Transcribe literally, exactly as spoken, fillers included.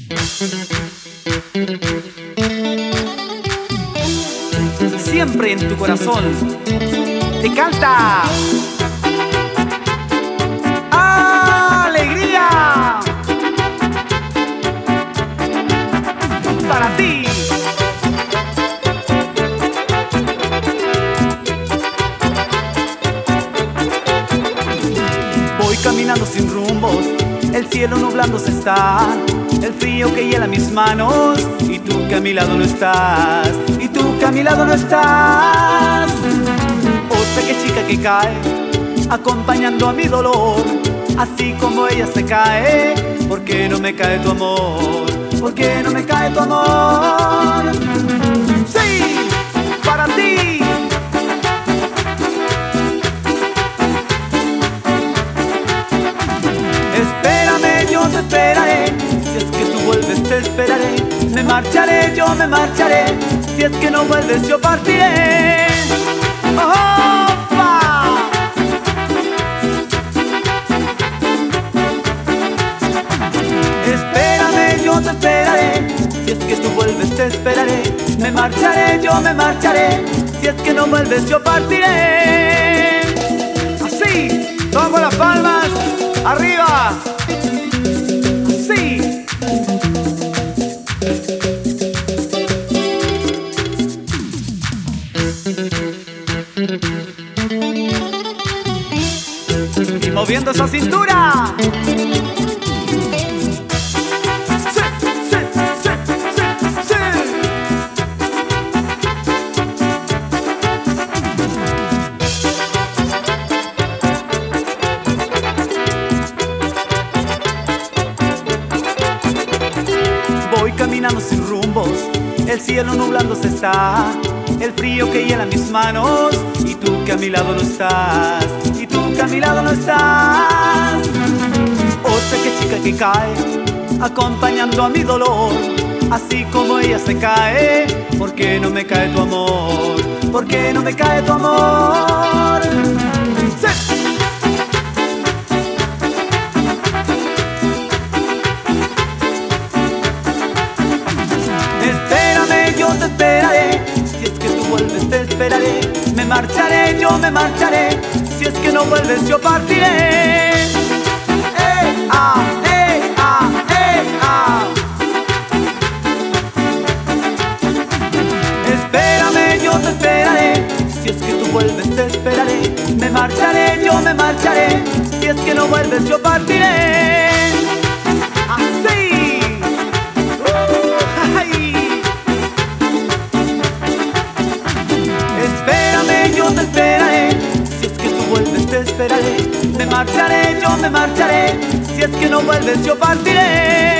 Siempre en tu corazón te canta alegría para ti. Voy caminando sin rumbos, el cielo nublándose está, el frío que hiela mis manos, y tú que a mi lado no estás, y tú que a mi lado no estás. Otra que chica que cae, acompañando a mi dolor, así como ella se cae. ¿Por qué no me cae tu amor? ¿Por qué no me cae tu amor? Sí, para ti. Espérame, yo te esperaré. Si es que tú vuelves, te esperaré. Me marcharé, yo me marcharé. Si es que no vuelves, yo partiré. ¡Opa! Espérame, yo te esperaré. Si es que tú vuelves, te esperaré. Me marcharé, yo me marcharé. Si es que no vuelves, yo partiré. Así, tomo las palmas. ¡Arriba! ¡Sí! Y moviendo esa cintura. ¡Sí, sí, sí, sí, sí! Voy caminando sin rumbos, el cielo nublándose está, el frío que hiela mis manos, y tú que a mi lado no estás, y tú que a mi lado no estás. Otra que chica que cae, acompañando a mi dolor, así como ella se cae. ¿Por qué no me cae tu amor? ¿Por qué no me cae tu amor? ¡Sí! Yo te esperaré, si es que tú vuelves te esperaré. Me marcharé, yo me marcharé. Si es que no vuelves, yo partiré. ¡Eh, ah, eh, ah, eh, ah! Espérame, yo te esperaré. Si es que tú vuelves, te esperaré. Me marcharé, yo me marcharé. Si es que no vuelves, yo partiré. ¡Así! Yo te esperaré, si es que tú vuelves te esperaré. Me marcharé, yo me marcharé. Si es que no vuelves, yo partiré.